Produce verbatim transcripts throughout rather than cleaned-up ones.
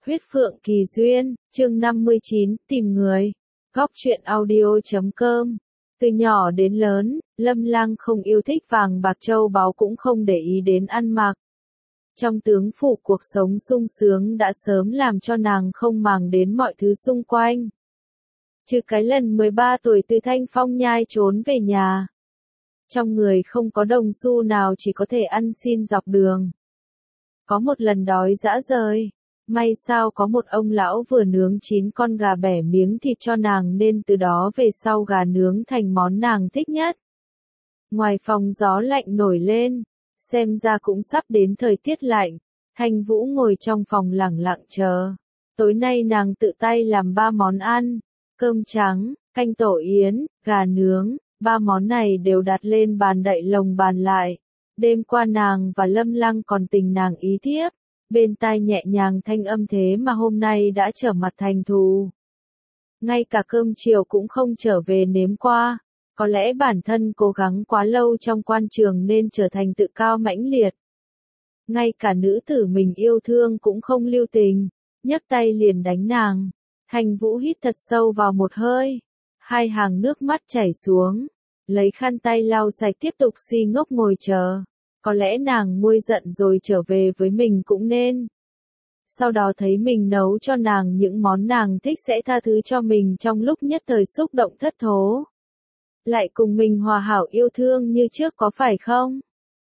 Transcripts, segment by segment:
Huyết Phượng Kỳ Duyên, chương năm mươi chín, tìm người. Góc truyện audio chấm com. Từ nhỏ đến lớn, Lâm Lang không yêu thích vàng bạc châu báu cũng không để ý đến ăn mặc. Trong tướng phủ cuộc sống sung sướng đã sớm làm cho nàng không màng đến mọi thứ xung quanh. Trừ cái lần mười ba tuổi từ Thanh Phong Nhai trốn về nhà. Trong người không có đồng xu nào, chỉ có thể ăn xin dọc đường. Có một lần đói dã rời. May sao có một ông lão vừa nướng chín con gà bẻ miếng thịt cho nàng, nên từ đó về sau gà nướng thành món nàng thích nhất. Ngoài phòng gió lạnh nổi lên, xem ra cũng sắp đến thời tiết lạnh. Thanh Vũ ngồi trong phòng lẳng lặng chờ. Tối nay nàng tự tay làm ba món ăn, cơm trắng, canh tổ yến, gà nướng, ba món này đều đặt lên bàn đậy lồng bàn lại. Đêm qua nàng và Lâm Lang còn tình nàng ý thiếp. Bên tai nhẹ nhàng thanh âm, thế mà hôm nay đã trở mặt thành thù. Ngay cả cơm chiều cũng không trở về nếm qua. Có lẽ bản thân cố gắng quá lâu trong quan trường nên trở thành tự cao mãnh liệt. Ngay cả nữ tử mình yêu thương cũng không lưu tình, nhấc tay liền đánh nàng. Thanh Vũ hít thật sâu vào một hơi, hai hàng nước mắt chảy xuống, lấy khăn tay lau sạch tiếp tục si ngốc ngồi chờ. Có lẽ nàng nguôi giận rồi trở về với mình cũng nên. Sau đó thấy mình nấu cho nàng những món nàng thích sẽ tha thứ cho mình trong lúc nhất thời xúc động thất thố. Lại cùng mình hòa hảo yêu thương như trước, có phải không?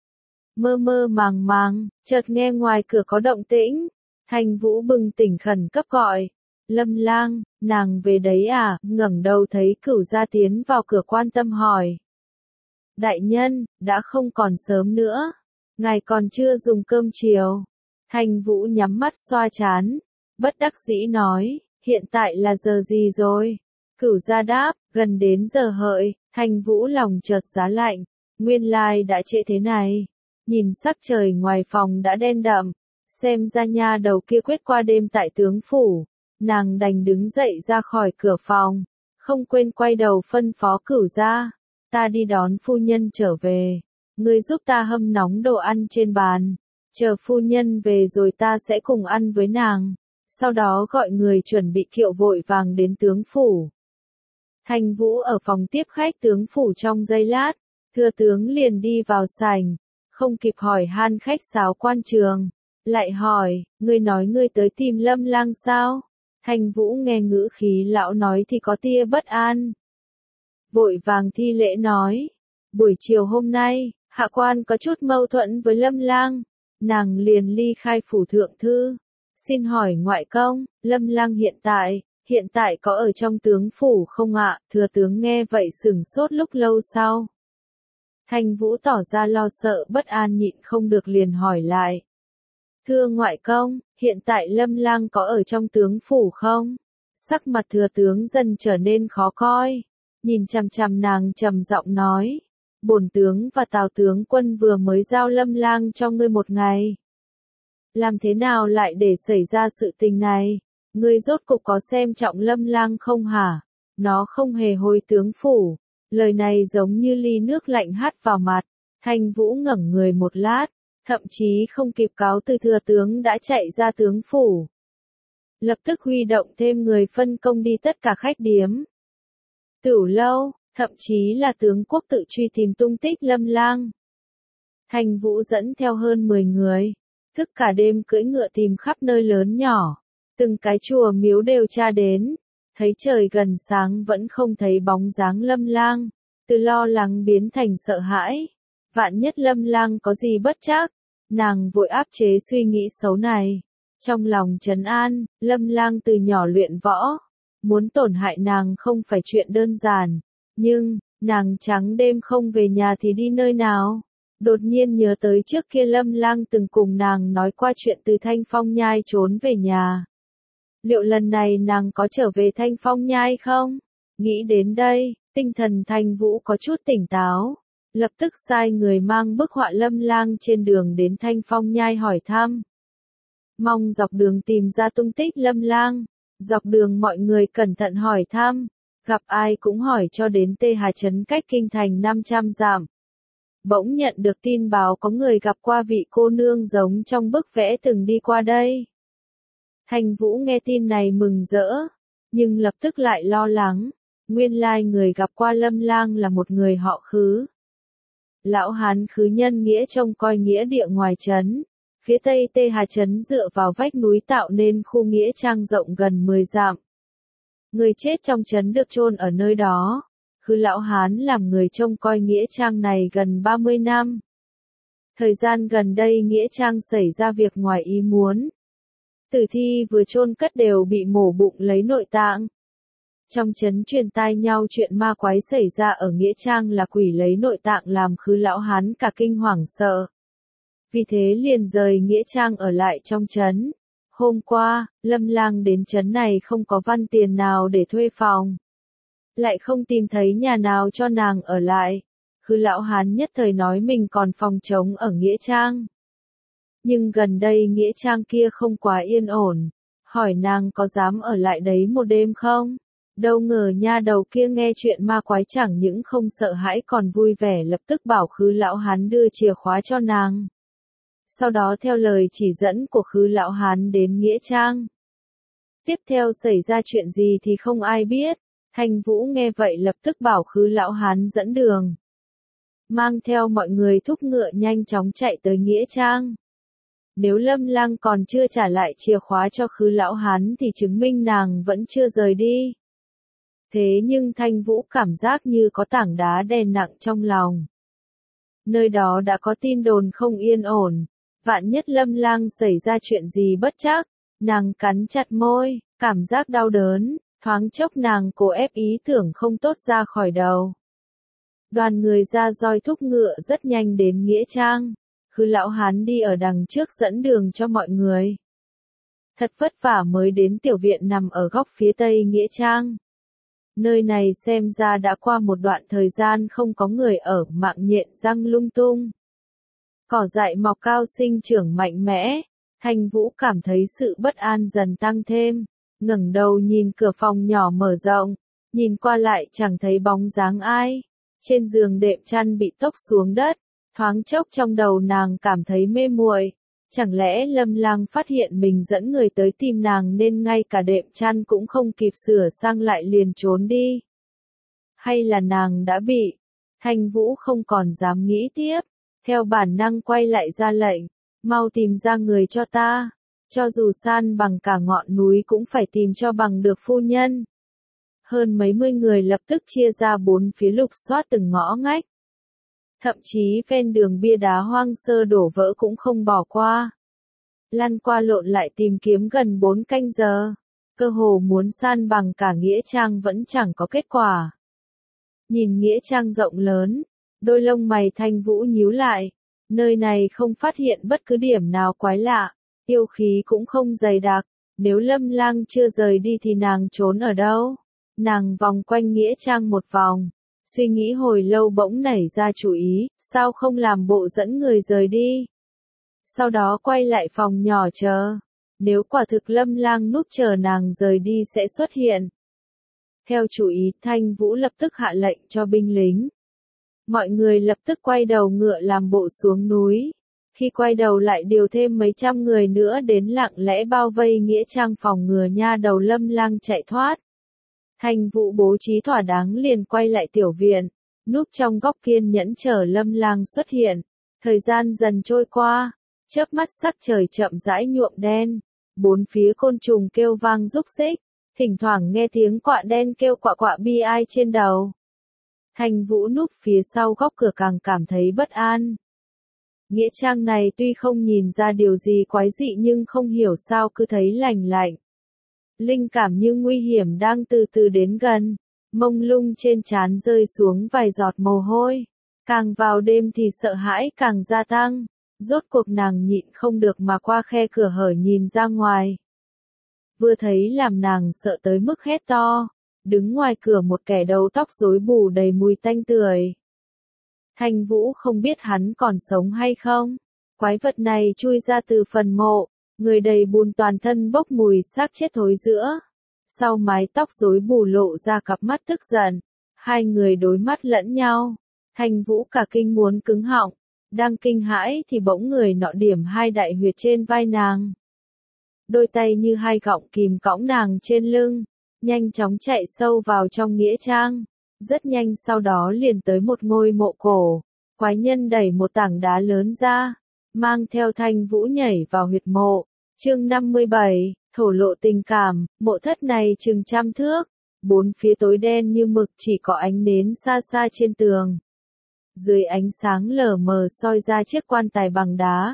Mơ mơ màng màng, chợt nghe ngoài cửa có động tĩnh. Thanh Vũ bừng tỉnh khẩn cấp gọi. Lâm Lang, nàng về đấy à? Ngẩng đầu thấy Cửu Gia tiến vào cửa quan tâm hỏi. Đại nhân, đã không còn sớm nữa. Ngài còn chưa dùng cơm chiều. Thanh Vũ nhắm mắt xoa trán, bất đắc dĩ nói, hiện tại là giờ gì rồi? Cửu Gia đáp, gần đến giờ hợi. Thanh Vũ lòng chợt giá lạnh, nguyên lai đã trễ thế này. Nhìn sắc trời ngoài phòng đã đen đậm, xem ra nha đầu kia quyết qua đêm tại tướng phủ. Nàng đành đứng dậy ra khỏi cửa phòng, không quên quay đầu phân phó Cửu Gia. Ta đi đón phu nhân trở về. Ngươi giúp ta hâm nóng đồ ăn trên bàn. Chờ phu nhân về rồi ta sẽ cùng ăn với nàng. Sau đó gọi người chuẩn bị kiệu vội vàng đến tướng phủ. Thanh Vũ ở phòng tiếp khách tướng phủ trong giây lát. Thừa tướng liền đi vào sảnh. Không kịp hỏi han khách sáo quan trường. Lại hỏi, ngươi nói ngươi tới tìm Lâm Lang sao? Thanh Vũ nghe ngữ khí lão nói thì có tia bất an. Vội vàng thi lễ nói, buổi chiều hôm nay, hạ quan có chút mâu thuẫn với Lâm Lang, nàng liền ly khai phủ thượng thư. Xin hỏi ngoại công, Lâm Lang hiện tại, hiện tại có ở trong tướng phủ không ạ? Thừa tướng nghe vậy sửng sốt lúc lâu sau. Thanh Vũ tỏ ra lo sợ bất an nhịn không được liền hỏi lại. Thưa ngoại công, hiện tại Lâm Lang có ở trong tướng phủ không? Sắc mặt thừa tướng dần trở nên khó coi. Nhìn chằm chằm nàng trầm giọng nói, bổn tướng và Tào tướng quân vừa mới giao Lâm Lang cho ngươi một ngày. Làm thế nào lại để xảy ra sự tình này? Ngươi rốt cục có xem trọng Lâm Lang không hả? Nó không hề hồi tướng phủ. Lời này giống như ly nước lạnh hắt vào mặt. Thanh Vũ ngẩng người một lát, thậm chí không kịp cáo từ thừa tướng đã chạy ra tướng phủ. Lập tức huy động thêm người phân công đi tất cả khách điếm, tửu lâu, thậm chí là tướng quốc tự truy tìm tung tích Lâm Lang. Thanh Vũ dẫn theo hơn mười người, thức cả đêm cưỡi ngựa tìm khắp nơi lớn nhỏ, từng cái chùa miếu đều tra đến, thấy trời gần sáng vẫn không thấy bóng dáng Lâm Lang, từ lo lắng biến thành sợ hãi. Vạn nhất Lâm Lang có gì bất trắc, nàng vội áp chế suy nghĩ xấu này. Trong lòng trấn an, Lâm Lang từ nhỏ luyện võ. Muốn tổn hại nàng không phải chuyện đơn giản, nhưng, nàng trắng đêm không về nhà thì đi nơi nào? Đột nhiên nhớ tới trước kia Lâm Lang từng cùng nàng nói qua chuyện từ Thanh Phong Nhai trốn về nhà. Liệu lần này nàng có trở về Thanh Phong Nhai không? Nghĩ đến đây, tinh thần Thanh Vũ có chút tỉnh táo, lập tức sai người mang bức họa Lâm Lang trên đường đến Thanh Phong Nhai hỏi thăm. Mong dọc đường tìm ra tung tích Lâm Lang. Dọc đường mọi người cẩn thận hỏi thăm, gặp ai cũng hỏi cho đến Tê Hà Trấn cách kinh thành năm trăm dặm. Bỗng nhận được tin báo có người gặp qua vị cô nương giống trong bức vẽ từng đi qua đây. Thanh Vũ nghe tin này mừng rỡ, nhưng lập tức lại lo lắng, nguyên lai người gặp qua Lâm Lang là một người họ Khứ. Lão hán Khứ nhân nghĩa trông coi nghĩa địa ngoài trấn, phía tây Tê Hà trấn dựa vào vách núi tạo nên khu nghĩa trang rộng gần mười dặm. Người chết trong trấn được chôn ở nơi đó. Khứ lão hán làm người trông coi nghĩa trang này gần ba mươi năm. Thời gian gần đây nghĩa trang xảy ra việc ngoài ý muốn. Tử thi vừa chôn cất đều bị mổ bụng lấy nội tạng. Trong trấn truyền tai nhau chuyện ma quái xảy ra ở nghĩa trang là quỷ lấy nội tạng làm Khứ lão hán cả kinh hoảng sợ. Vì thế liền rời nghĩa trang ở lại trong trấn. Hôm qua, Lâm Lang đến trấn này không có văn tiền nào để thuê phòng. Lại không tìm thấy nhà nào cho nàng ở lại. Khứ lão hán nhất thời nói mình còn phòng trống ở nghĩa trang. Nhưng gần đây nghĩa trang kia không quá yên ổn. Hỏi nàng có dám ở lại đấy một đêm không? Đâu ngờ nha đầu kia nghe chuyện ma quái chẳng những không sợ hãi còn vui vẻ lập tức bảo Khứ lão hán đưa chìa khóa cho nàng. Sau đó theo lời chỉ dẫn của Khứ lão hán đến nghĩa trang. Tiếp theo xảy ra chuyện gì thì không ai biết. Thanh Vũ nghe vậy lập tức bảo Khứ lão hán dẫn đường. Mang theo mọi người thúc ngựa nhanh chóng chạy tới nghĩa trang. Nếu Lâm Lang còn chưa trả lại chìa khóa cho Khứ lão hán thì chứng minh nàng vẫn chưa rời đi. Thế nhưng Thanh Vũ cảm giác như có tảng đá đè nặng trong lòng. Nơi đó đã có tin đồn không yên ổn. Vạn nhất Lâm Lang xảy ra chuyện gì bất trắc, nàng cắn chặt môi, cảm giác đau đớn, thoáng chốc nàng cố ép ý tưởng không tốt ra khỏi đầu. Đoàn người ra roi thúc ngựa rất nhanh đến nghĩa trang. Khứ lão hán đi ở đằng trước dẫn đường cho mọi người. Thật vất vả mới đến tiểu viện nằm ở góc phía tây nghĩa trang. Nơi này xem ra đã qua một đoạn thời gian không có người ở, mạng nhện răng lung tung. Cỏ dại mọc cao sinh trưởng mạnh mẽ. Thanh Vũ cảm thấy sự bất an dần tăng thêm. Ngẩng đầu nhìn cửa phòng nhỏ mở rộng. Nhìn qua lại chẳng thấy bóng dáng ai. Trên giường đệm chăn bị tốc xuống đất. Thoáng chốc trong đầu nàng cảm thấy mê muội. Chẳng lẽ Lâm Lang phát hiện mình dẫn người tới tìm nàng nên ngay cả đệm chăn cũng không kịp sửa sang lại liền trốn đi? Hay là nàng đã bị? Thanh Vũ không còn dám nghĩ tiếp. Theo bản năng quay lại ra lệnh. Mau tìm ra người cho ta. Cho dù san bằng cả ngọn núi cũng phải tìm cho bằng được phu nhân. Hơn mấy mươi người lập tức chia ra bốn phía lục soát từng ngõ ngách. Thậm chí ven đường bia đá hoang sơ đổ vỡ cũng không bỏ qua. Lăn qua lộn lại tìm kiếm gần bốn canh giờ. Cơ hồ muốn san bằng cả nghĩa trang vẫn chẳng có kết quả. Nhìn nghĩa trang rộng lớn, đôi lông mày Thanh Vũ nhíu lại. Nơi này không phát hiện bất cứ điểm nào quái lạ. Yêu khí cũng không dày đặc. Nếu Lâm Lang chưa rời đi thì nàng trốn ở đâu? Nàng vòng quanh nghĩa trang một vòng. Suy nghĩ hồi lâu bỗng nảy ra chủ ý, sao không làm bộ dẫn người rời đi. Sau đó quay lại phòng nhỏ chờ. Nếu quả thực Lâm Lang núp chờ nàng rời đi sẽ xuất hiện. Theo chủ ý, Thanh Vũ lập tức hạ lệnh cho binh lính. Mọi người lập tức quay đầu ngựa làm bộ xuống núi. Khi quay đầu lại điều thêm mấy trăm người nữa đến lặng lẽ bao vây nghĩa trang phòng ngừa nha đầu Lâm Lang chạy thoát. Thanh Vũ bố trí thỏa đáng liền quay lại tiểu viện, núp trong góc kiên nhẫn chờ Lâm Lang xuất hiện. Thời gian dần trôi qua, chớp mắt sắc trời chậm rãi nhuộm đen, bốn phía côn trùng kêu vang rúc rích, thỉnh thoảng nghe tiếng quạ đen kêu quạ quạ bi ai trên đầu. Thanh Vũ núp phía sau góc cửa càng cảm thấy bất an. Nghĩa trang này tuy không nhìn ra điều gì quái dị nhưng không hiểu sao cứ thấy lành lạnh. Linh cảm như nguy hiểm đang từ từ đến gần, mông lung trên trán rơi xuống vài giọt mồ hôi. Càng vào đêm thì sợ hãi càng gia tăng, rốt cuộc nàng nhịn không được mà qua khe cửa hở nhìn ra ngoài. Vừa thấy làm nàng sợ tới mức hét to, đứng ngoài cửa một kẻ đầu tóc rối bù đầy mùi tanh tưởi. Thanh Vũ không biết hắn còn sống hay không. Quái vật này chui ra từ phần mộ. Người đầy bùn toàn thân bốc mùi xác chết thối rữa. Sau mái tóc rối bù lộ ra cặp mắt tức giận. Hai người đối mắt lẫn nhau. Thanh Vũ cả kinh muốn cứng họng. Đang kinh hãi thì bỗng người nọ điểm hai đại huyệt trên vai nàng. đôi tay như hai gọng kìm cõng nàng trên lưng, nhanh chóng chạy sâu vào trong nghĩa trang. Rất nhanh sau đó liền tới một ngôi mộ cổ, quái nhân đẩy một tảng đá lớn ra, mang theo Thanh Vũ nhảy vào huyệt mộ. Chương năm mươi bảy, thổ lộ tình cảm. Mộ thất này chừng trăm thước, bốn phía tối đen như mực, chỉ có ánh nến xa xa trên tường. Dưới ánh sáng lờ mờ soi ra chiếc quan tài bằng đá.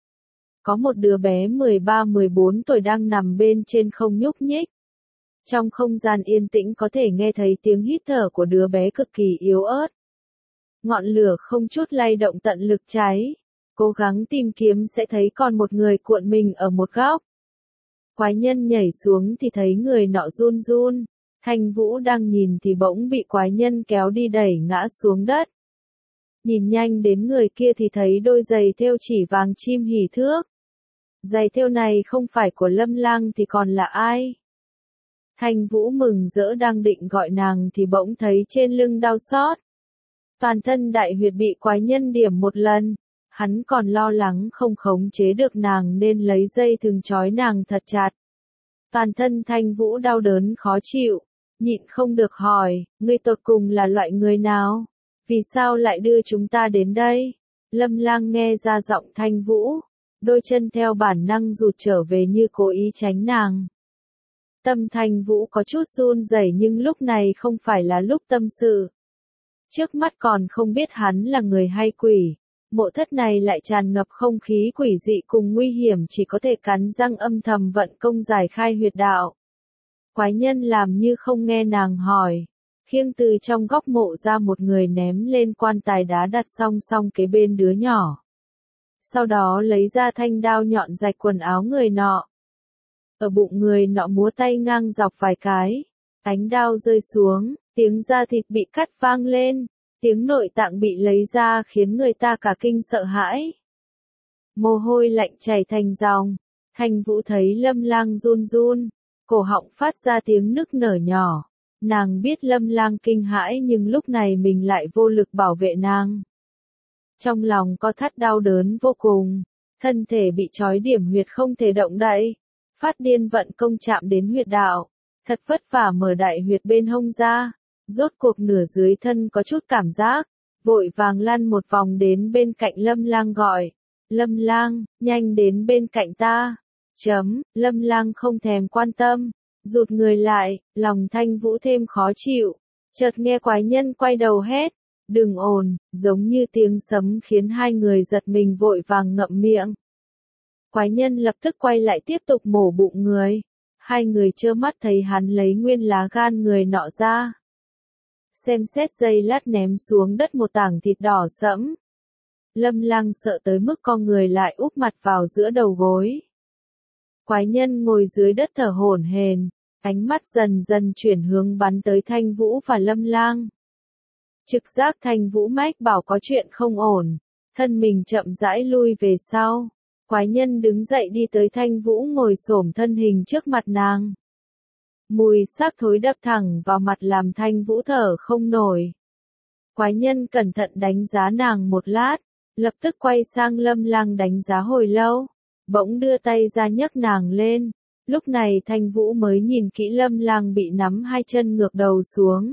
Có một đứa bé mười ba mười bốn tuổi đang nằm bên trên không nhúc nhích. Trong không gian yên tĩnh có thể nghe thấy tiếng hít thở của đứa bé cực kỳ yếu ớt. Ngọn lửa không chút lay động tận lực cháy. Cố gắng tìm kiếm sẽ thấy còn một người cuộn mình ở một góc. Quái nhân nhảy xuống thì thấy người nọ run run. Thanh Vũ đang nhìn thì bỗng bị quái nhân kéo đi đẩy ngã xuống đất. Nhìn nhanh đến người kia thì thấy đôi giày thêu chỉ vàng chim hỉ thước. Giày thêu này không phải của Lâm Lang thì còn là ai? Thanh Vũ mừng rỡ đang định gọi nàng thì bỗng thấy trên lưng đau xót. Toàn thân đại huyệt bị quái nhân điểm một lần. Hắn còn lo lắng không khống chế được nàng nên lấy dây thừng trói nàng thật chặt. Toàn thân Thanh Vũ đau đớn khó chịu, nhịn không được hỏi, ngươi tột cùng là loại người nào? Vì sao lại đưa chúng ta đến đây? Lâm Lang nghe ra giọng Thanh Vũ, đôi chân theo bản năng rụt trở về như cố ý tránh nàng. Tâm Thanh Vũ có chút run rẩy nhưng lúc này không phải là lúc tâm sự. Trước mắt còn không biết hắn là người hay quỷ. Mộ thất này lại tràn ngập không khí quỷ dị cùng nguy hiểm, chỉ có thể cắn răng âm thầm vận công giải khai huyệt đạo. Quái nhân làm như không nghe nàng hỏi, khiêng từ trong góc mộ ra một người ném lên quan tài đá đặt song song kế bên đứa nhỏ. Sau đó lấy ra thanh đao nhọn rạch quần áo người nọ. Ở bụng người nọ múa tay ngang dọc vài cái, ánh đao rơi xuống, tiếng da thịt bị cắt vang lên. Tiếng nội tạng bị lấy ra khiến người ta cả kinh sợ hãi. Mồ hôi lạnh chảy thành dòng. Thanh Vũ thấy Lâm Lang run run, cổ họng phát ra tiếng nức nở nhỏ. Nàng biết Lâm Lang kinh hãi nhưng lúc này mình lại vô lực bảo vệ nàng. Trong lòng có thắt đau đớn vô cùng, thân thể bị trói điểm huyệt không thể động đậy. Phát điên vận công chạm đến huyệt đạo, thật vất vả mở đại huyệt bên hông ra. Rốt cuộc nửa dưới thân có chút cảm giác, vội vàng lăn một vòng đến bên cạnh Lâm Lang gọi, Lâm Lang, nhanh đến bên cạnh ta. Chấm, Lâm Lang không thèm quan tâm, rụt người lại, lòng Thanh Vũ thêm khó chịu. Chợt nghe quái nhân quay đầu hét, đừng ồn, giống như tiếng sấm khiến hai người giật mình vội vàng ngậm miệng. Quái nhân lập tức quay lại tiếp tục mổ bụng người. Hai người trơ mắt thấy hắn lấy nguyên lá gan người nọ ra. Xem xét giây lát ném xuống đất một tảng thịt đỏ sẫm. Lâm Lang sợ tới mức con người lại úp mặt vào giữa đầu gối. Quái nhân ngồi dưới đất thở hổn hển, ánh mắt dần dần chuyển hướng bắn tới Thanh Vũ và Lâm Lang. Trực giác Thanh Vũ mách bảo có chuyện không ổn, thân mình chậm rãi lui về sau. Quái nhân đứng dậy đi tới Thanh Vũ ngồi xổm thân hình trước mặt nàng. Mùi xác thối đập thẳng vào mặt làm Thanh Vũ thở không nổi. Quái nhân cẩn thận đánh giá nàng một lát, lập tức quay sang Lâm Lang đánh giá hồi lâu, bỗng đưa tay ra nhấc nàng lên. Lúc này Thanh Vũ mới nhìn kỹ Lâm Lang bị nắm hai chân ngược đầu xuống.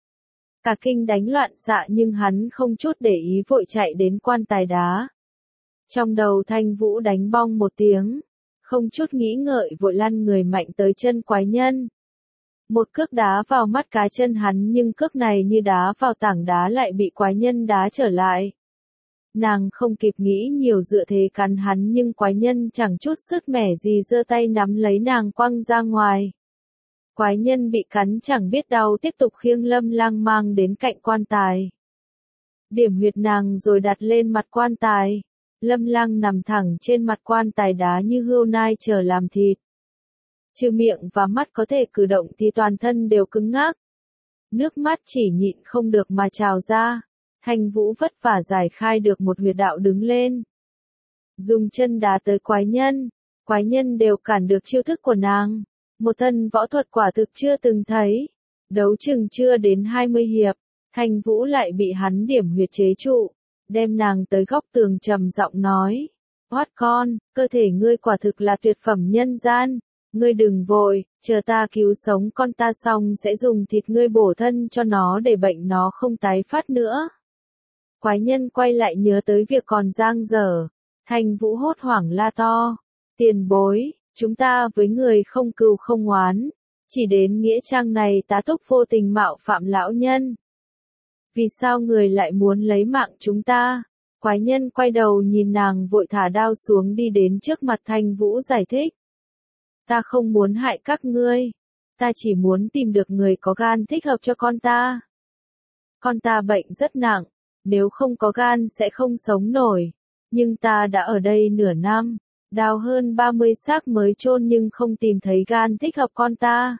Cả kinh đánh loạn xạ nhưng hắn không chút để ý vội chạy đến quan tài đá. Trong đầu Thanh Vũ đánh bong một tiếng, không chút nghĩ ngợi vội lăn người mạnh tới chân quái nhân. Một cước đá vào mắt cá chân hắn nhưng cước này như đá vào tảng đá lại bị quái nhân đá trở lại. Nàng không kịp nghĩ nhiều dựa thế cắn hắn nhưng quái nhân chẳng chút sức mẻ gì giơ tay nắm lấy nàng quăng ra ngoài. Quái nhân bị cắn chẳng biết đau tiếp tục khiêng Lâm Lang mang đến cạnh quan tài. Điểm huyệt nàng rồi đặt lên mặt quan tài. Lâm Lang nằm thẳng trên mặt quan tài đá như hươu nai chờ làm thịt. Trừ miệng và mắt có thể cử động thì toàn thân đều cứng ngắc. Nước mắt chỉ nhịn không được mà trào ra. Thanh Vũ vất vả giải khai được một huyệt đạo đứng lên. Dùng chân đá tới quái nhân. Quái nhân đều cản được chiêu thức của nàng. Một thân võ thuật quả thực chưa từng thấy. Đấu chừng chưa đến hai mươi hiệp. Thanh Vũ lại bị hắn điểm huyệt chế trụ. Đem nàng tới góc tường trầm giọng nói. Hoắt con, cơ thể ngươi quả thực là tuyệt phẩm nhân gian. Ngươi đừng vội, chờ ta cứu sống con ta xong sẽ dùng thịt ngươi bổ thân cho nó để bệnh nó không tái phát nữa. Quái nhân quay lại nhớ tới việc còn dang dở. Thanh Vũ hốt hoảng la to. Tiền bối, chúng ta với người không cừu không oán. Chỉ đến nghĩa trang này tá túc vô tình mạo phạm lão nhân. Vì sao người lại muốn lấy mạng chúng ta? Quái nhân quay đầu nhìn nàng vội thả đao xuống đi đến trước mặt Thanh Vũ giải thích. Ta không muốn hại các ngươi. Ta chỉ muốn tìm được người có gan thích hợp cho con ta. Con ta bệnh rất nặng. Nếu không có gan sẽ không sống nổi. Nhưng ta đã ở đây nửa năm. Đào hơn ba mươi xác mới chôn nhưng không tìm thấy gan thích hợp con ta.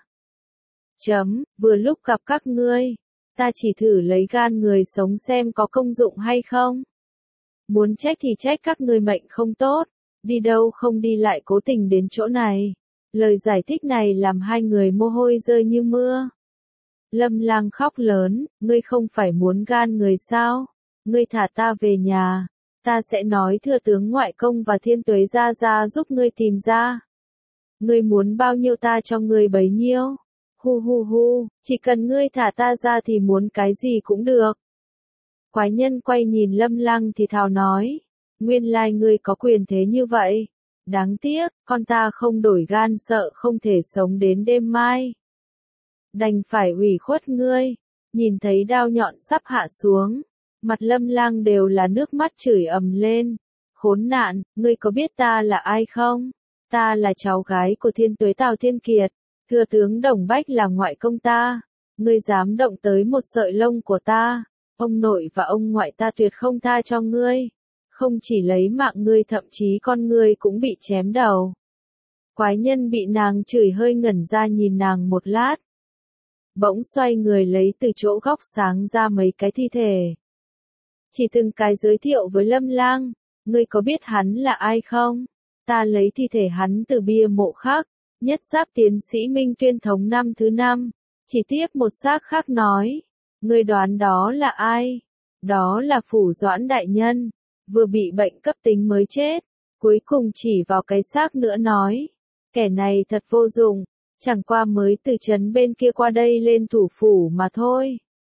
Chấm, vừa lúc gặp các ngươi. Ta chỉ thử lấy gan người sống xem có công dụng hay không. Muốn trách thì trách các ngươi mệnh không tốt. Đi đâu không đi lại cố tình đến chỗ này. Lời giải thích này làm hai người mồ hôi rơi như mưa. Lâm Lang khóc lớn, ngươi không phải muốn gan người sao? Ngươi thả ta về nhà. Ta sẽ nói thừa tướng ngoại công và thiên tuế gia gia giúp ngươi tìm ra. Ngươi muốn bao nhiêu ta cho ngươi bấy nhiêu. Hu hu hu, chỉ cần ngươi thả ta ra thì muốn cái gì cũng được. Quái nhân quay nhìn Lâm Lang thì thào nói. Nguyên lai ngươi có quyền thế như vậy. Đáng tiếc, con ta không đổi gan sợ không thể sống đến đêm mai. Đành phải ủy khuất ngươi. Nhìn thấy đao nhọn sắp hạ xuống. Mặt Lâm Lang đều là nước mắt chửi ầm lên. Khốn nạn, ngươi có biết ta là ai không? Ta là cháu gái của thiên tuế Tào Thiên Kiệt. Thừa tướng Đồng Bách là ngoại công ta. Ngươi dám động tới một sợi lông của ta. Ông nội và ông ngoại ta tuyệt không tha cho ngươi. Không chỉ lấy mạng ngươi thậm chí con ngươi cũng bị chém đầu. Quái nhân bị nàng chửi hơi ngẩn ra nhìn nàng một lát. Bỗng xoay người lấy từ chỗ góc sáng ra mấy cái thi thể. Chỉ từng cái giới thiệu với Lâm Lang. Ngươi có biết hắn là ai không? Ta lấy thi thể hắn từ bia mộ khác. Nhất giáp tiến sĩ Minh Tuyên thống năm thứ năm. Chỉ tiếp một xác khác nói. Ngươi đoán đó là ai? Đó là Phủ Doãn đại nhân. Vừa bị bệnh cấp tính mới chết. Cuối cùng chỉ vào cái xác nữa nói. Kẻ này thật vô dụng. Chẳng qua mới từ trấn bên kia qua đây lên thủ phủ mà thôi.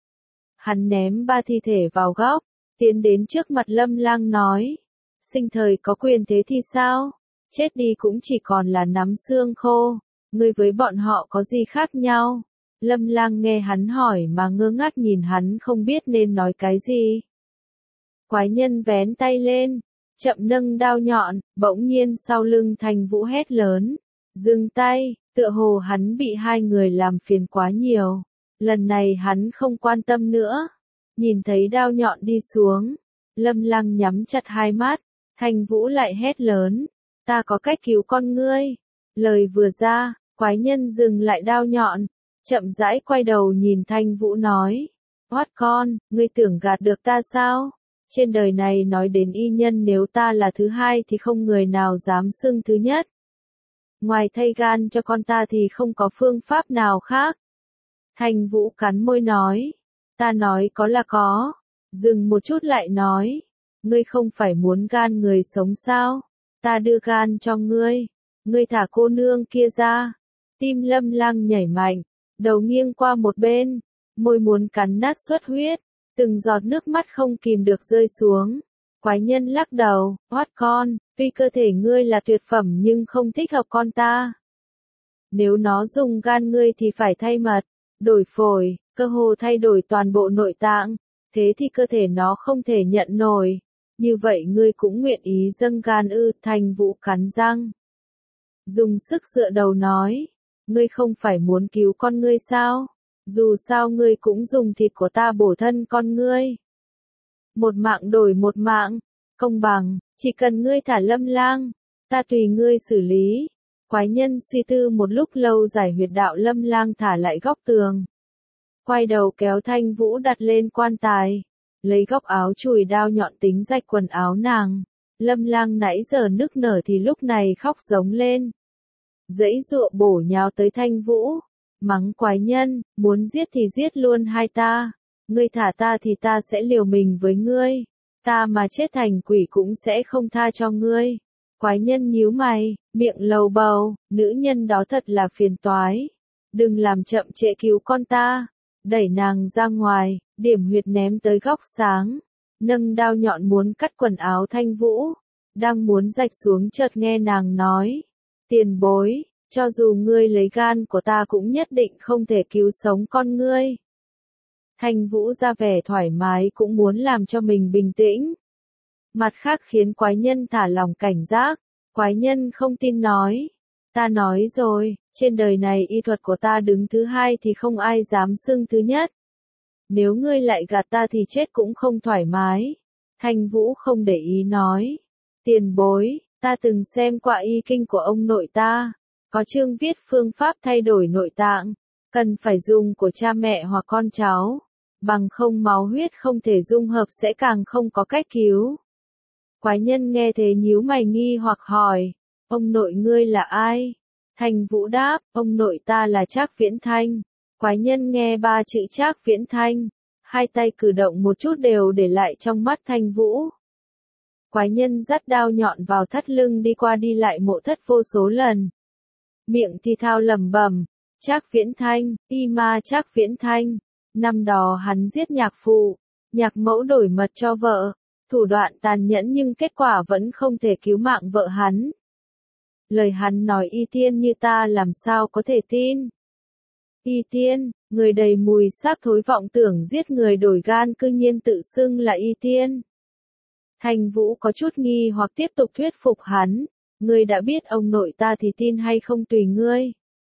Hắn ném ba thi thể vào góc. Tiến đến trước mặt Lâm Lang nói. Sinh thời có quyền thế thì sao? Chết đi cũng chỉ còn là nắm xương khô. Ngươi với bọn họ có gì khác nhau? Lâm Lang nghe hắn hỏi mà ngơ ngác nhìn hắn không biết nên nói cái gì. Quái nhân vén tay lên. Chậm nâng đao nhọn. Bỗng nhiên sau lưng Thanh Vũ hét lớn. Dừng tay. Tựa hồ hắn bị hai người làm phiền quá nhiều. Lần này hắn không quan tâm nữa. Nhìn thấy đao nhọn đi xuống. Lâm Lang nhắm chặt hai mắt. Thanh Vũ lại hét lớn. Ta có cách cứu con ngươi. Lời vừa ra, quái nhân dừng lại đao nhọn. Chậm rãi quay đầu nhìn Thanh Vũ nói. Hoắt con, ngươi tưởng gạt được ta sao? Trên đời này nói đến y nhân nếu ta là thứ hai thì không người nào dám xưng thứ nhất. Ngoài thay gan cho con ta thì không có phương pháp nào khác. Thanh Vũ cắn môi nói. Ta nói có là có. Dừng một chút lại nói. Ngươi không phải muốn gan người sống sao? Ta đưa gan cho ngươi. Ngươi thả cô nương kia ra. Tim Lâm Lang nhảy mạnh. Đầu nghiêng qua một bên. Môi muốn cắn nát xuất huyết. Từng giọt nước mắt không kìm được rơi xuống. Quái nhân lắc đầu. Hoắt con, tuy cơ thể ngươi là tuyệt phẩm nhưng không thích hợp con ta. Nếu nó dùng gan ngươi thì phải thay mật. Đổi phổi, cơ hồ thay đổi toàn bộ nội tạng. Thế thì cơ thể nó không thể nhận nổi. Như vậy ngươi cũng nguyện ý dâng gan ư? Thanh Vũ cắn răng. Dùng sức dựa đầu nói. Ngươi không phải muốn cứu con ngươi sao? Dù sao ngươi cũng dùng thịt của ta bổ thân con ngươi. Một mạng đổi một mạng. Công bằng, chỉ cần ngươi thả Lâm Lang. Ta tùy ngươi xử lý. Quái nhân suy tư một lúc lâu giải huyệt đạo Lâm Lang thả lại góc tường. Quay đầu kéo Thanh Vũ đặt lên quan tài. Lấy góc áo chùi đao nhọn tính rạch quần áo nàng. Lâm Lang nãy giờ nức nở thì lúc này khóc giống lên. Giãy giụa bổ nhào tới Thanh Vũ. Mắng quái nhân, muốn giết thì giết luôn hai ta. Ngươi thả ta thì ta sẽ liều mình với ngươi. Ta mà chết thành quỷ cũng sẽ không tha cho ngươi. Quái nhân nhíu mày, miệng lầu bầu, nữ nhân đó thật là phiền toái. Đừng làm chậm trễ cứu con ta. Đẩy nàng ra ngoài, điểm huyệt ném tới góc sáng. Nâng đao nhọn muốn cắt quần áo Thanh Vũ. Đang muốn rạch xuống chợt nghe nàng nói. Tiền bối, cho dù ngươi lấy gan của ta cũng nhất định không thể cứu sống con ngươi. Thanh Vũ ra vẻ thoải mái cũng muốn làm cho mình bình tĩnh. Mặt khác khiến quái nhân thả lòng cảnh giác. Quái nhân không tin nói. Ta nói rồi, trên đời này y thuật của ta đứng thứ hai thì không ai dám xưng thứ nhất. Nếu ngươi lại gạt ta thì chết cũng không thoải mái. Thanh Vũ không để ý nói. Tiền bối, ta từng xem qua y kinh của ông nội ta. Có chương viết phương pháp thay đổi nội tạng. Cần phải dùng của cha mẹ hoặc con cháu. Bằng không máu huyết không thể dung hợp sẽ càng không có cách cứu. Quái nhân nghe thế nhíu mày nghi hoặc hỏi. Ông nội ngươi là ai? Thanh Vũ đáp, ông nội ta là Trác Viễn Thanh. Quái nhân nghe ba chữ Trác Viễn Thanh. Hai tay cử động một chút đều để lại trong mắt Thanh Vũ. Quái nhân dắt đao nhọn vào thắt lưng đi qua đi lại mộ thất vô số lần. Miệng thì thao lẩm bẩm, Trác Viễn Thanh, y ma Trác Viễn Thanh. Năm đó hắn giết nhạc phụ, nhạc mẫu đổi mật cho vợ. Thủ đoạn tàn nhẫn nhưng kết quả vẫn không thể cứu mạng vợ hắn. Lời hắn nói y tiên như ta làm sao có thể tin. Y tiên, người đầy mùi xác thối vọng tưởng giết người đổi gan cư nhiên tự xưng là y tiên. Thanh Vũ có chút nghi hoặc tiếp tục thuyết phục hắn. Ngươi đã biết ông nội ta thì tin hay không tùy ngươi.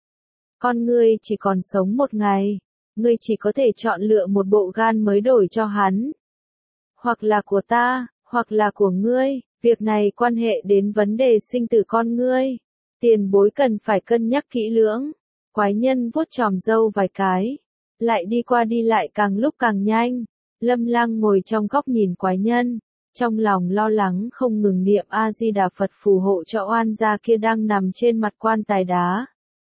Con ngươi chỉ còn sống một ngày. Ngươi chỉ có thể chọn lựa một bộ gan mới đổi cho hắn. Hoặc là của ta, hoặc là của ngươi. Việc này quan hệ đến vấn đề sinh tử con ngươi. Tiền bối cần phải cân nhắc kỹ lưỡng. Quái nhân vuốt chòm râu vài cái. Lại đi qua đi lại càng lúc càng nhanh. Lâm Lang ngồi trong góc nhìn quái nhân. Trong lòng lo lắng không ngừng niệm A-di-đà Phật phù hộ cho oan gia kia đang nằm trên mặt quan tài đá.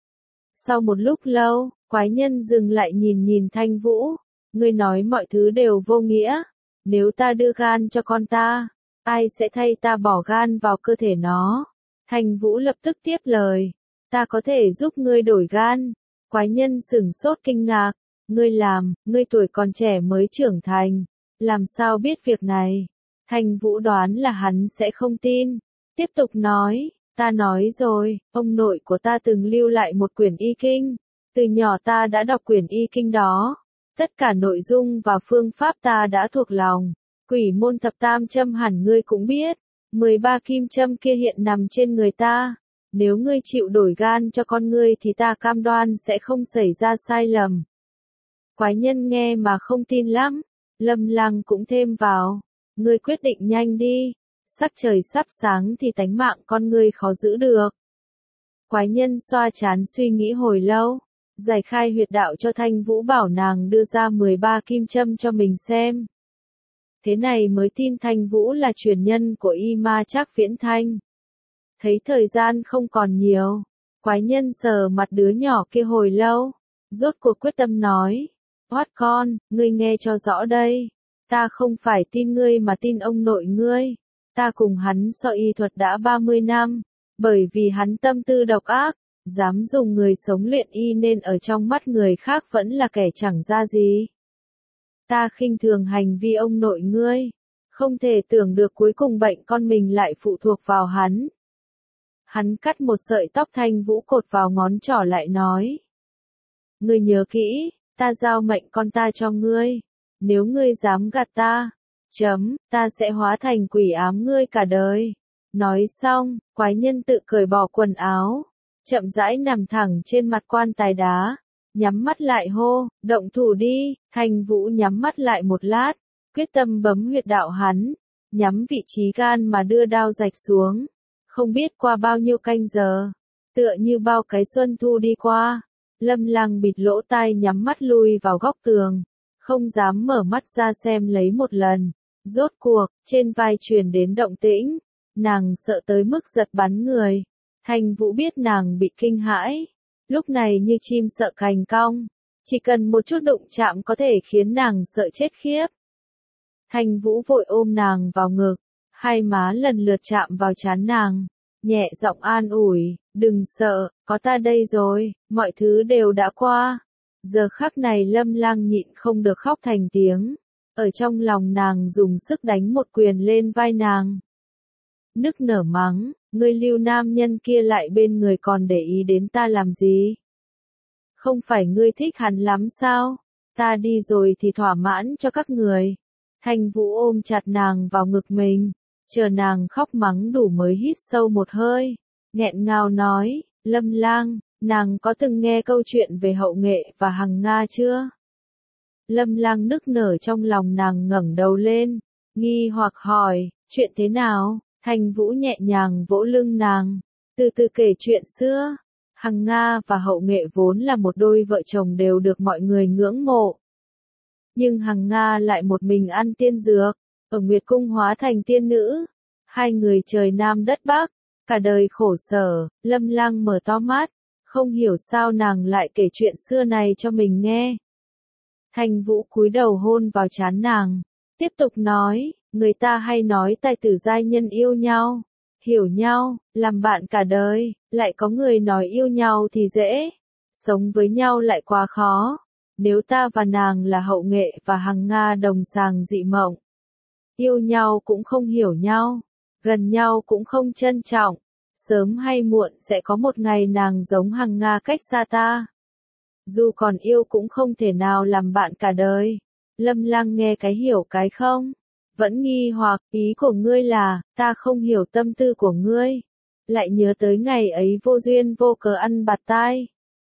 Sau một lúc lâu, quái nhân dừng lại nhìn nhìn Thanh Vũ. Ngươi nói mọi thứ đều vô nghĩa. Nếu ta đưa gan cho con ta, ai sẽ thay ta bỏ gan vào cơ thể nó? Thanh Vũ lập tức tiếp lời. Ta có thể giúp ngươi đổi gan. Quái nhân sửng sốt kinh ngạc. Ngươi làm, ngươi tuổi còn trẻ mới trưởng thành. Làm sao biết việc này? Thanh Vũ đoán là hắn sẽ không tin. Tiếp tục nói. Ta nói rồi, ông nội của ta từng lưu lại một quyển y kinh. Từ nhỏ ta đã đọc quyển y kinh đó. Tất cả nội dung và phương pháp ta đã thuộc lòng. Quỷ môn thập tam châm hẳn ngươi cũng biết. mười ba kim châm kia hiện nằm trên người ta. Nếu ngươi chịu đổi gan cho con ngươi thì ta cam đoan sẽ không xảy ra sai lầm. Quái nhân nghe mà không tin lắm. Lâm Lang cũng thêm vào. Ngươi quyết định nhanh đi. Sắc trời sắp sáng thì tánh mạng con ngươi khó giữ được. Quái nhân xoa trán suy nghĩ hồi lâu. Giải khai huyệt đạo cho Thanh Vũ bảo nàng đưa ra mười ba kim châm cho mình xem. Thế này mới tin Thanh Vũ là truyền nhân của y ma Trác Viễn Thanh. Thấy thời gian không còn nhiều. Quái nhân sờ mặt đứa nhỏ kia hồi lâu. Rốt cuộc quyết tâm nói. Hoát con, ngươi nghe cho rõ đây. Ta không phải tin ngươi mà tin ông nội ngươi. Ta cùng hắn so y thuật đã ba mươi năm. Bởi vì hắn tâm tư độc ác. Dám dùng người sống luyện y nên ở trong mắt người khác vẫn là kẻ chẳng ra gì. Ta khinh thường hành vi ông nội ngươi. Không thể tưởng được cuối cùng bệnh con mình lại phụ thuộc vào hắn. Hắn cắt một sợi tóc Thanh Vũ cột vào ngón trỏ lại nói. Ngươi nhớ kỹ, ta giao mệnh con ta cho ngươi. Nếu ngươi dám gạt ta, chấm, ta sẽ hóa thành quỷ ám ngươi cả đời. Nói xong, quái nhân tự cởi bỏ quần áo. Chậm rãi nằm thẳng trên mặt quan tài đá. Nhắm mắt lại hô, động thủ đi. Thanh Vũ nhắm mắt lại một lát. Quyết tâm bấm huyệt đạo hắn. Nhắm vị trí gan mà đưa đao rạch xuống. Không biết qua bao nhiêu canh giờ. Tựa như bao cái xuân thu đi qua. Lâm Lang bịt lỗ tai nhắm mắt lui vào góc tường. Không dám mở mắt ra xem lấy một lần. Rốt cuộc, trên vai truyền đến động tĩnh. Nàng sợ tới mức giật bắn người. Thanh Vũ biết nàng bị kinh hãi. Lúc này như chim sợ cành cong. Chỉ cần một chút đụng chạm có thể khiến nàng sợ chết khiếp. Thanh Vũ vội ôm nàng vào ngực. Hai má lần lượt chạm vào trán nàng. nhẹ giọng an ủi, đừng sợ, có ta đây rồi, mọi thứ đều đã qua. Giờ khắc này Lâm Lang nhịn không được khóc thành tiếng, ở trong lòng nàng dùng sức đánh một quyền lên vai nàng. Nức nở mắng, ngươi lưu nam nhân kia lại bên người còn để ý đến ta làm gì? Không phải ngươi thích hắn lắm sao? Ta đi rồi thì thỏa mãn cho các người. Thanh Vũ ôm chặt nàng vào ngực mình, chờ nàng khóc mắng đủ mới hít sâu một hơi, nghẹn ngào nói, Lâm Lang, nàng có từng nghe câu chuyện về Hậu Nghệ và Hằng Nga chưa? Lâm Lang nức nở trong lòng nàng ngẩng đầu lên, nghi hoặc hỏi, chuyện thế nào? Thanh Vũ nhẹ nhàng vỗ lưng nàng, từ từ kể chuyện xưa. Hằng Nga và Hậu Nghệ vốn là một đôi vợ chồng đều được mọi người ngưỡng mộ. Nhưng Hằng Nga lại một mình ăn tiên dược, ở Nguyệt Cung hóa thành tiên nữ. Hai người trời Nam đất Bắc, cả đời khổ sở. Lâm Lang mở to mắt, không hiểu sao nàng lại kể chuyện xưa này cho mình nghe. Thanh Vũ cúi đầu hôn vào trán nàng, tiếp tục nói, người ta hay nói tài tử giai nhân yêu nhau, hiểu nhau, làm bạn cả đời, lại có người nói yêu nhau thì dễ, sống với nhau lại quá khó. Nếu ta và nàng là Hậu Nghệ và Hằng Nga đồng sàng dị mộng, yêu nhau cũng không hiểu nhau, gần nhau cũng không trân trọng, sớm hay muộn sẽ có một ngày nàng giống Hằng Nga cách xa ta. Dù còn yêu cũng không thể nào làm bạn cả đời. Lâm Lang nghe cái hiểu cái không, vẫn nghi hoặc, ý của ngươi là, ta không hiểu tâm tư của ngươi, lại nhớ tới ngày ấy vô duyên vô cớ ăn bạt tai.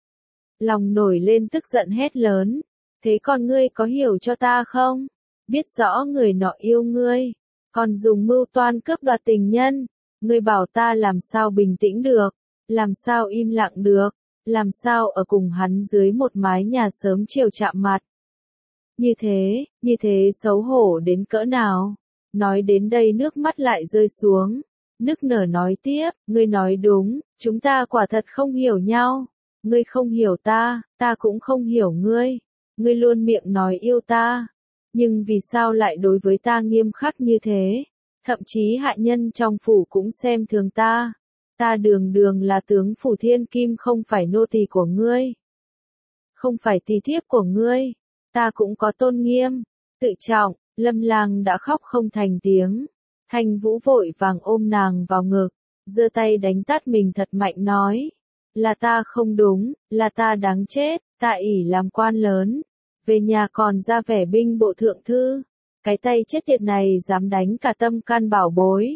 Lòng nổi lên tức giận hét lớn, thế còn ngươi có hiểu cho ta không? Biết rõ người nọ yêu ngươi, còn dùng mưu toan cướp đoạt tình nhân, ngươi bảo ta làm sao bình tĩnh được, làm sao im lặng được, làm sao ở cùng hắn dưới một mái nhà sớm chiều chạm mặt. Như thế, như thế xấu hổ đến cỡ nào? Nói đến đây nước mắt lại rơi xuống, nức nở nói tiếp, ngươi nói đúng, chúng ta quả thật không hiểu nhau. Ngươi không hiểu ta, ta cũng không hiểu ngươi. Ngươi luôn miệng nói yêu ta, nhưng vì sao lại đối với ta nghiêm khắc như thế? Thậm chí hạ nhân trong phủ cũng xem thường ta. Ta đường đường là tướng phủ thiên kim, không phải nô tỳ của ngươi, không phải tỳ thiếp của ngươi. Ta cũng có tôn nghiêm, tự trọng. Lâm Lang đã khóc không thành tiếng. Thanh Vũ vội vàng ôm nàng vào ngực, giơ tay đánh tát mình thật mạnh nói, là ta không đúng, là ta đáng chết, ta ỷ làm quan lớn, về nhà còn ra vẻ binh bộ thượng thư, cái tay chết tiệt này dám đánh cả tâm can bảo bối.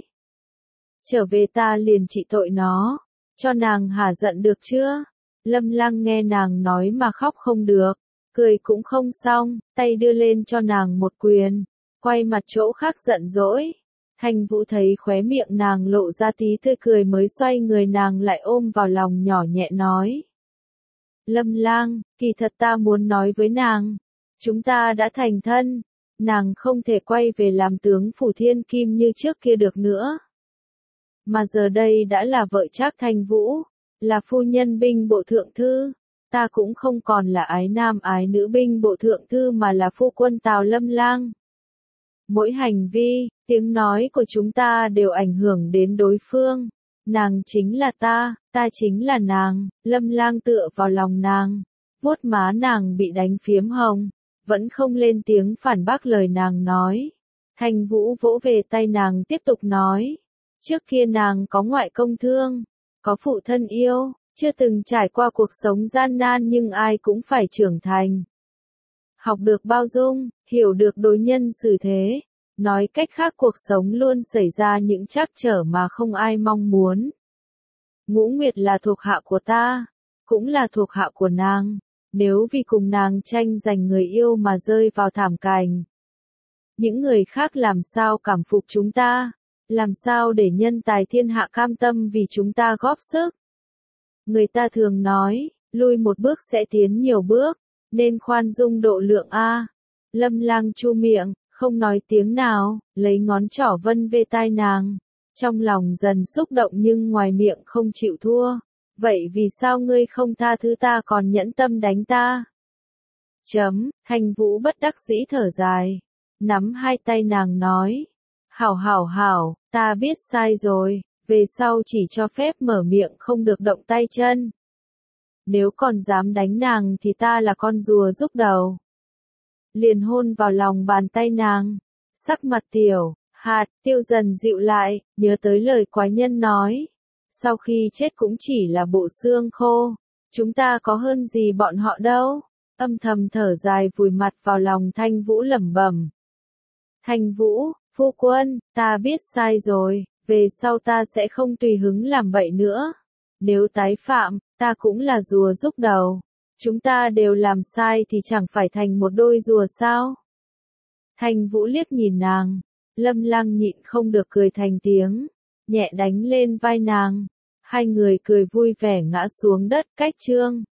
Trở về ta liền trị tội nó, cho nàng hả giận được chưa? Lâm Lang nghe nàng nói mà khóc không được, cười cũng không xong, tay đưa lên cho nàng một quyền, quay mặt chỗ khác giận dỗi. Thanh Vũ thấy khóe miệng nàng lộ ra tí tươi cười mới xoay người nàng lại ôm vào lòng nhỏ nhẹ nói. Lâm Lang, kỳ thật ta muốn nói với nàng, chúng ta đã thành thân, nàng không thể quay về làm tướng phủ thiên kim như trước kia được nữa. Mà giờ đây đã là vợ Trác Thanh Vũ, là phu nhân binh bộ thượng thư, ta cũng không còn là ái nam ái nữ binh bộ thượng thư mà là phu quân Tào Lâm Lang. Mỗi hành vi, tiếng nói của chúng ta đều ảnh hưởng đến đối phương. Nàng chính là ta, ta chính là nàng. Lâm Lang tựa vào lòng nàng, vuốt má nàng bị đánh phiếm hồng, vẫn không lên tiếng phản bác lời nàng nói. Thanh Vũ vỗ về tay nàng tiếp tục nói, trước kia nàng có ngoại công thương, có phụ thân yêu, chưa từng trải qua cuộc sống gian nan nhưng ai cũng phải trưởng thành. Học được bao dung, hiểu được đối nhân xử thế. Nói cách khác cuộc sống luôn xảy ra những trắc trở mà không ai mong muốn. Ngũ Nguyệt là thuộc hạ của ta, cũng là thuộc hạ của nàng. Nếu vì cùng nàng tranh giành người yêu mà rơi vào thảm cảnh, những người khác làm sao cảm phục chúng ta? Làm sao để nhân tài thiên hạ cam tâm vì chúng ta góp sức? Người ta thường nói, lui một bước sẽ tiến nhiều bước, nên khoan dung độ lượng a. Lâm Lang chu miệng, không nói tiếng nào, lấy ngón trỏ vân về tai nàng, trong lòng dần xúc động nhưng ngoài miệng không chịu thua. Vậy vì sao ngươi không tha thứ ta còn nhẫn tâm đánh ta? Chấm, Thanh Vũ bất đắc dĩ thở dài, nắm hai tay nàng nói, hảo hảo hảo, ta biết sai rồi, Về sau chỉ cho phép mở miệng không được động tay chân. Nếu còn dám đánh nàng thì ta là con rùa rúc đầu. Liền hôn vào lòng bàn tay nàng. Sắc mặt Tiểu Hạt Tiêu dần dịu lại, nhớ tới lời quái nhân nói. Sau khi chết cũng chỉ là bộ xương khô. Chúng ta có hơn gì bọn họ đâu. Âm thầm thở dài vùi mặt vào lòng Thanh Vũ lẩm bẩm. Thanh Vũ, phu quân, ta biết sai rồi, về sau ta sẽ không tùy hứng làm bậy nữa. Nếu tái phạm, ta cũng là rùa rúc đầu. Chúng ta đều làm sai thì chẳng phải thành một đôi rùa sao? Thanh Vũ liếc nhìn nàng, Lâm Lăng nhịn không được cười thành tiếng, nhẹ đánh lên vai nàng. Hai người cười vui vẻ ngã xuống đất. Cách chương